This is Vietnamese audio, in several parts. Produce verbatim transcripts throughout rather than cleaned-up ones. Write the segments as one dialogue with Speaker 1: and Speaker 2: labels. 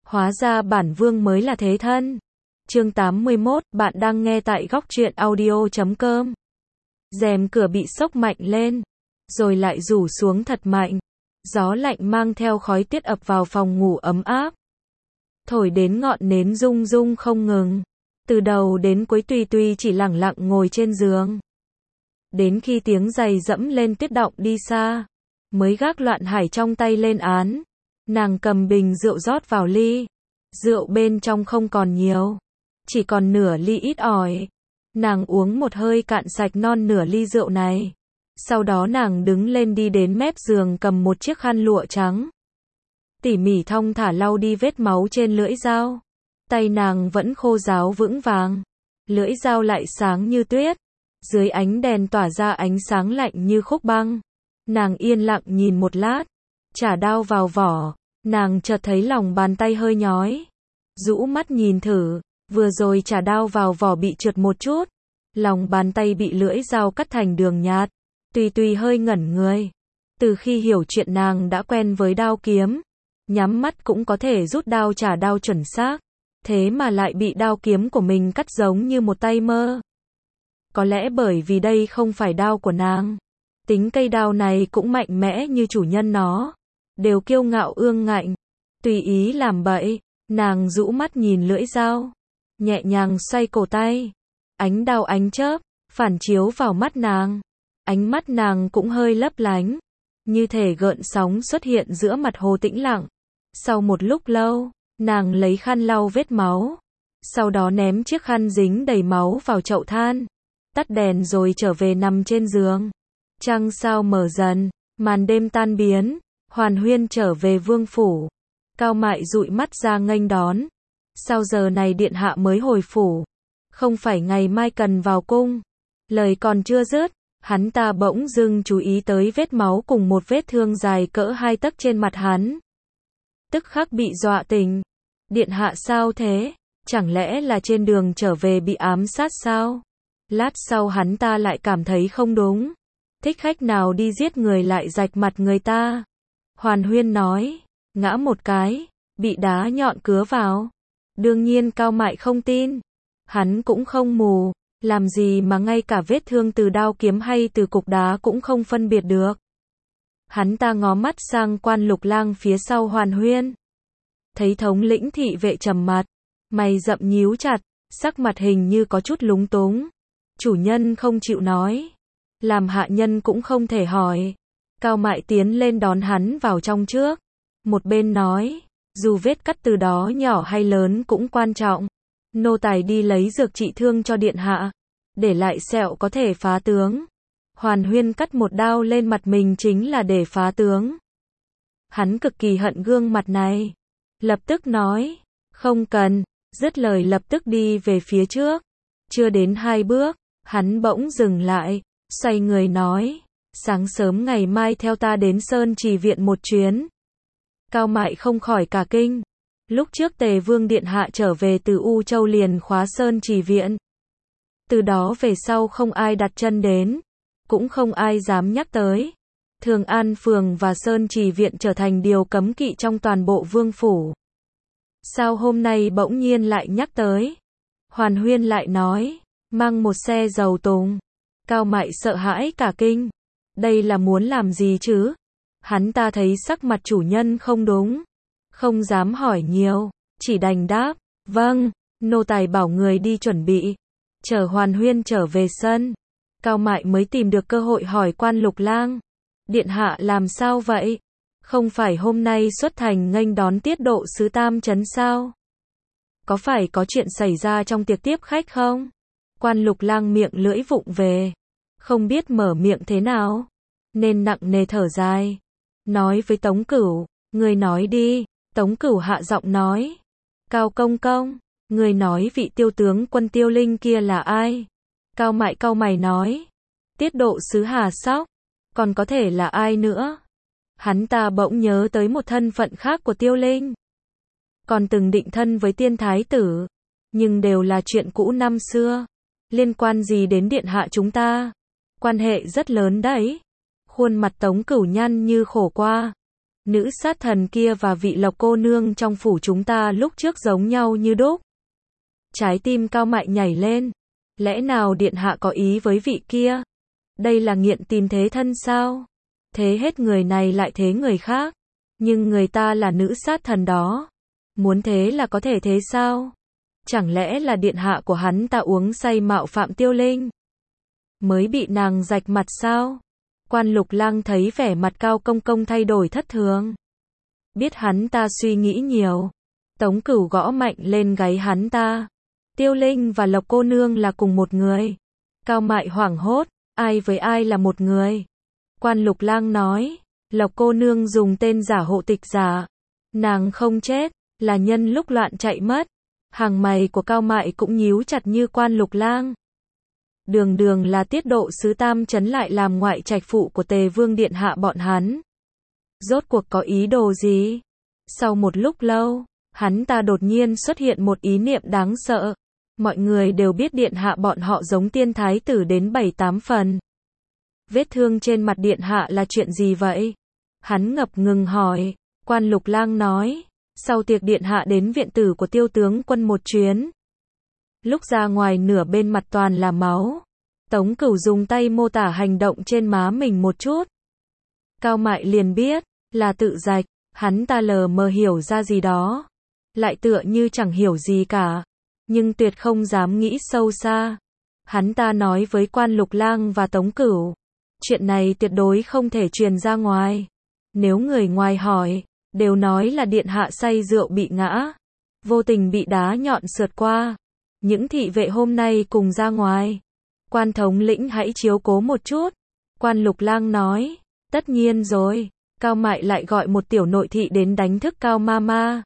Speaker 1: Hóa ra bản vương mới là thế thân. Chương tám mươi mốt, bạn đang nghe tại góc truyện audio chấm com. Rèm cửa bị xốc mạnh lên, rồi lại rủ xuống thật mạnh. Gió lạnh mang theo khói tuyết ập vào phòng ngủ ấm áp. Thổi đến ngọn nến rung rung không ngừng. Từ đầu đến cuối Tùy Tùy chỉ lẳng lặng ngồi trên giường. Đến khi tiếng giày dẫm lên tuyết động đi xa, mới gác loạn hải trong tay lên án. Nàng cầm bình rượu rót vào ly. Rượu bên trong không còn nhiều, chỉ còn nửa ly ít ỏi. Nàng uống một hơi cạn sạch non nửa ly rượu này. Sau đó nàng đứng lên đi đến mép giường cầm một chiếc khăn lụa trắng. Tỉ mỉ thong thả lau đi vết máu trên lưỡi dao. Tay nàng vẫn khô ráo vững vàng. Lưỡi dao lại sáng như tuyết. Dưới ánh đèn tỏa ra ánh sáng lạnh như khúc băng. Nàng yên lặng nhìn một lát. Chả đao vào vỏ. Nàng chợt thấy lòng bàn tay hơi nhói. Rũ mắt nhìn thử. Vừa rồi chả đao vào vỏ bị trượt một chút. Lòng bàn tay bị lưỡi dao cắt thành đường nhạt. Tùy Tùy hơi ngẩn người. Từ khi hiểu chuyện nàng đã quen với đao kiếm. Nhắm mắt cũng có thể rút đao chả đao chuẩn xác. Thế mà lại bị đao kiếm của mình cắt giống như một tay mơ. Có lẽ bởi vì đây không phải đao của nàng. Tính cây đao này cũng mạnh mẽ như chủ nhân nó. Đều kiêu ngạo ương ngạnh. Tùy ý làm bậy. Nàng rũ mắt nhìn lưỡi dao. Nhẹ nhàng xoay cổ tay. Ánh đao ánh chớp. Phản chiếu vào mắt nàng. Ánh mắt nàng cũng hơi lấp lánh. Như thể gợn sóng xuất hiện giữa mặt hồ tĩnh lặng. Sau một lúc lâu, nàng lấy khăn lau vết máu. Sau đó ném chiếc khăn dính đầy máu vào chậu than. Tắt đèn rồi trở về nằm trên giường. Trăng sao mở dần, màn đêm tan biến. Hoàn Huyên trở về vương phủ. Cao Mại dụi mắt ra nghênh đón. Sao giờ này điện hạ mới hồi phủ? Không phải ngày mai cần vào cung? Lời còn chưa dứt, hắn ta bỗng dưng chú ý tới vết máu cùng một vết thương dài cỡ hai tấc trên mặt hắn. Tức khắc bị dọa tỉnh. Điện hạ sao thế? Chẳng lẽ là trên đường trở về bị ám sát sao? Lát sau hắn ta lại cảm thấy không đúng. Thích khách nào đi giết người lại rạch mặt người ta? Hoàn Huyên nói, ngã một cái, bị đá nhọn cứa vào. Đương nhiên Cao Mại không tin. Hắn cũng không mù, làm gì mà ngay cả vết thương từ đao kiếm hay từ cục đá cũng không phân biệt được. Hắn ta ngó mắt sang Quan Lục Lang phía sau Hoàn Huyên. Thấy thống lĩnh thị vệ trầm mặt, mày rậm nhíu chặt, sắc mặt hình như có chút lúng túng. Chủ nhân không chịu nói, làm hạ nhân cũng không thể hỏi. Cao Mại tiến lên đón hắn vào trong trước. Một bên nói, dù vết cắt từ đó nhỏ hay lớn cũng quan trọng. Nô tài đi lấy dược trị thương cho điện hạ. Để lại sẹo có thể phá tướng. Hoàn Huyên cắt một đao lên mặt mình chính là để phá tướng. Hắn cực kỳ hận gương mặt này. Lập tức nói, không cần. Dứt lời lập tức đi về phía trước. Chưa đến hai bước, hắn bỗng dừng lại, xoay người nói, sáng sớm ngày mai theo ta đến Sơn Trì Viện một chuyến. Cao Mại không khỏi cả kinh. Lúc trước Tề Vương Điện Hạ trở về từ U Châu liền khóa Sơn Trì Viện. Từ đó về sau không ai đặt chân đến, cũng không ai dám nhắc tới. Thường An Phường và Sơn Trì Viện trở thành điều cấm kỵ trong toàn bộ vương phủ. Sao hôm nay bỗng nhiên lại nhắc tới? Hoàn Huyên lại nói, mang một xe dầu tùng. Cao Mại sợ hãi cả kinh. Đây là muốn làm gì chứ? Hắn ta thấy sắc mặt chủ nhân không đúng. Không dám hỏi nhiều, chỉ đành đáp, vâng, nô tài bảo người đi chuẩn bị. Chờ Hoàn Huyên trở về sân, Cao Mại mới tìm được cơ hội hỏi Quan Lục Lang. Điện hạ làm sao vậy? Không phải hôm nay xuất thành nghênh đón tiết độ sứ Tam Chấn sao? Có phải có chuyện xảy ra trong tiệc tiếp khách không? Quan Lục Lang miệng lưỡi vụng về, không biết mở miệng thế nào, nên nặng nề thở dài. Nói với Tống Cửu, người nói đi. Tống Cửu hạ giọng nói, Cao công công, người nói vị tiêu tướng quân Tiêu Linh kia là ai? Cao Mại cau mày nói, tiết độ sứ Hà Sóc, còn có thể là ai nữa? Hắn ta bỗng nhớ tới một thân phận khác của Tiêu Linh. Còn từng định thân với tiên thái tử, nhưng đều là chuyện cũ năm xưa. Liên quan gì đến điện hạ chúng ta? Quan hệ rất lớn đấy. Khuôn mặt Tống Cửu nhăn như khổ qua. Nữ sát thần kia và vị Lộc cô nương trong phủ chúng ta lúc trước giống nhau như đúc. Trái tim Cao Mại nhảy lên. Lẽ nào điện hạ có ý với vị kia? Đây là nghiện tìm thế thân sao? Thế hết người này lại thế người khác. Nhưng người ta là nữ sát thần đó. Muốn thế là có thể thế sao? Chẳng lẽ là điện hạ của hắn ta uống say mạo phạm Tiêu Linh? Mới bị nàng rạch mặt sao? Quan Lục Lang thấy vẻ mặt Cao Công Công thay đổi thất thường. Biết hắn ta suy nghĩ nhiều. Tống Cửu gõ mạnh lên gáy hắn ta. Tiêu Linh và Lộc cô nương là cùng một người. Cao Mại hoảng hốt, ai với ai là một người? Quan Lục Lang nói, Lộc cô nương dùng tên giả hộ tịch giả. Nàng không chết, là nhân lúc loạn chạy mất. Hàng mày của Cao Mại cũng nhíu chặt như Quan Lục Lang. Đường đường là tiết độ sứ Tam Chấn lại làm ngoại trạch phụ của Tề Vương điện hạ bọn hắn. Rốt cuộc có ý đồ gì? Sau một lúc lâu, hắn ta đột nhiên xuất hiện một ý niệm đáng sợ. Mọi người đều biết điện hạ bọn họ giống tiên thái tử đến bảy tám phần. Vết thương trên mặt điện hạ là chuyện gì vậy? Hắn ngập ngừng hỏi. Quan Lục Lang nói, sau tiệc điện hạ đến viện tử của Tiêu tướng quân một chuyến. Lúc ra ngoài nửa bên mặt toàn là máu. Tống Cửu dùng tay mô tả hành động trên má mình một chút. Cao Mại liền biết, là tự rạch, hắn ta lờ mờ hiểu ra gì đó. Lại tựa như chẳng hiểu gì cả. Nhưng tuyệt không dám nghĩ sâu xa. Hắn ta nói với Quan Lục Lang và Tống Cửu. Chuyện này tuyệt đối không thể truyền ra ngoài. Nếu người ngoài hỏi, đều nói là điện hạ say rượu bị ngã. Vô tình bị đá nhọn sượt qua. Những thị vệ hôm nay cùng ra ngoài. Quan thống lĩnh hãy chiếu cố một chút. Quan Lục Lang nói, tất nhiên rồi. Cao Mại lại gọi một tiểu nội thị đến đánh thức Cao ma ma.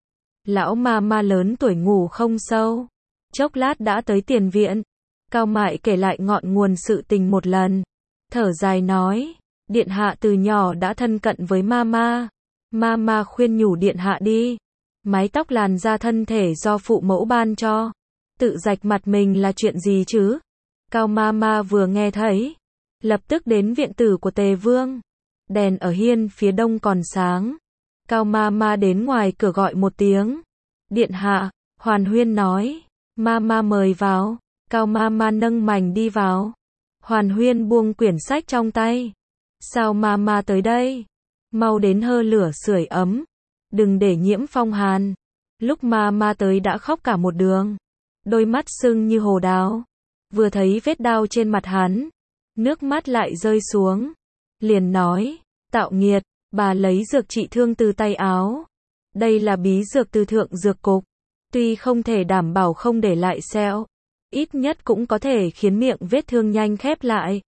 Speaker 1: Lão ma ma lớn tuổi ngủ không sâu. Chốc lát đã tới tiền viện. Cao Mại kể lại ngọn nguồn sự tình một lần. Thở dài nói, điện hạ từ nhỏ đã thân cận với ma ma. Ma ma khuyên nhủ điện hạ đi. Mái tóc làn da thân thể do phụ mẫu ban cho. Tự rạch mặt mình là chuyện gì chứ? Cao ma ma vừa nghe thấy, lập tức đến viện tử của Tề Vương. Đèn ở hiên phía đông còn sáng. Cao ma ma đến ngoài cửa gọi một tiếng. Điện hạ, Hoàn Huyên nói. Ma ma mời vào. Cao ma ma nâng mảnh đi vào. Hoàn Huyên buông quyển sách trong tay. Sao ma ma tới đây? Mau đến hơ lửa sưởi ấm. Đừng để nhiễm phong hàn. Lúc ma ma tới đã khóc cả một đường. Đôi mắt sưng như hồ đào. Vừa thấy vết đau trên mặt hắn, nước mắt lại rơi xuống. Liền nói, tạo nghiệt, bà lấy dược trị thương từ tay áo. Đây là bí dược từ thượng dược cục. Tuy không thể đảm bảo không để lại sẹo, ít nhất cũng có thể khiến miệng vết thương nhanh khép lại.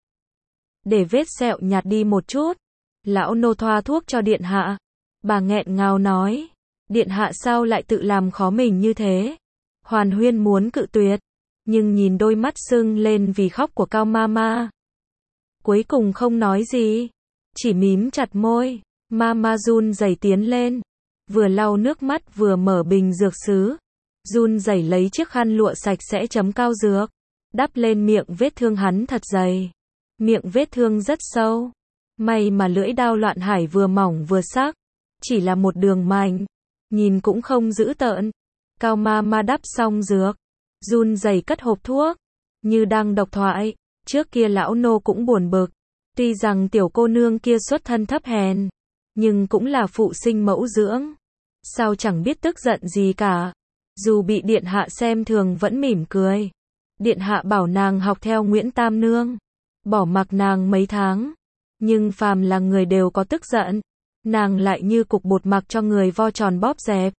Speaker 1: Để vết sẹo nhạt đi một chút, lão nô thoa thuốc cho điện hạ. Bà nghẹn ngào nói, điện hạ sao lại tự làm khó mình như thế? Hoàn Huyên muốn cự tuyệt, nhưng nhìn đôi mắt sưng lên vì khóc của Cao ma ma. Cuối cùng không nói gì, chỉ mím chặt môi. Ma ma run rẩy tiến lên, vừa lau nước mắt vừa mở bình dược sứ. Run rẩy lấy chiếc khăn lụa sạch sẽ chấm cao dược, đắp lên miệng vết thương hắn thật dày. Miệng vết thương rất sâu. May mà lưỡi đao Loạn Hải vừa mỏng vừa sắc, chỉ là một đường mảnh, nhìn cũng không dữ tợn. Cao ma ma đắp xong dược, run rẩy cất hộp thuốc, như đang độc thoại. Trước kia lão nô cũng buồn bực, tuy rằng tiểu cô nương kia xuất thân thấp hèn, nhưng cũng là phụ sinh mẫu dưỡng, sao chẳng biết tức giận gì cả. Dù bị điện hạ xem thường vẫn mỉm cười. Điện hạ bảo nàng học theo Nguyễn Tam Nương, bỏ mặc nàng mấy tháng, nhưng phàm là người đều có tức giận, nàng lại như cục bột mặc cho người vo tròn bóp dẹp.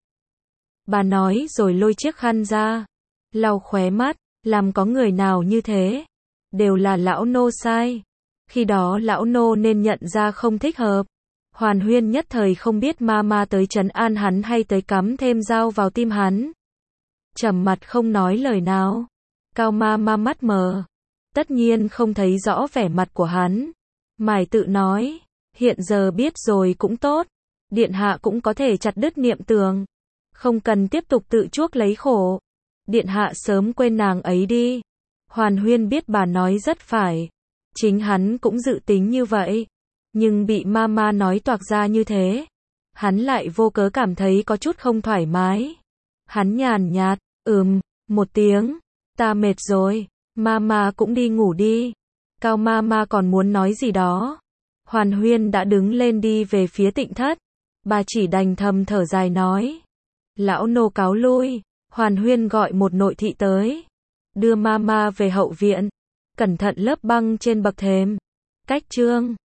Speaker 1: Bà nói rồi lôi chiếc khăn ra, lau khóe mắt, làm có người nào như thế, đều là lão nô sai. Khi đó lão nô nên nhận ra không thích hợp. Hoàn Huyên nhất thời không biết ma ma tới trấn an hắn hay tới cắm thêm dao vào tim hắn. Trầm mặt không nói lời nào. Cao ma ma mắt mờ, tất nhiên không thấy rõ vẻ mặt của hắn. Mải tự nói, hiện giờ biết rồi cũng tốt, điện hạ cũng có thể chặt đứt niệm tưởng, không cần tiếp tục tự chuốc lấy khổ. Điện hạ sớm quên nàng ấy đi. Hoàn Huyên biết bà nói rất phải, chính hắn cũng dự tính như vậy, nhưng bị ma ma nói toạc ra như thế, Hắn lại vô cớ cảm thấy có chút không thoải mái. Hắn nhàn nhạt, ừm, một tiếng, ta mệt rồi, mama cũng đi ngủ đi. Cao mama còn muốn nói gì đó. Hoàn Huyên đã đứng lên đi về phía Tịnh thất. Bà chỉ đành thầm thở dài nói. Lão nô cáo lui. Hoàn Huyên gọi một nội thị tới. Đưa mama về hậu viện. Cẩn thận lớp băng trên bậc thềm. Cách chương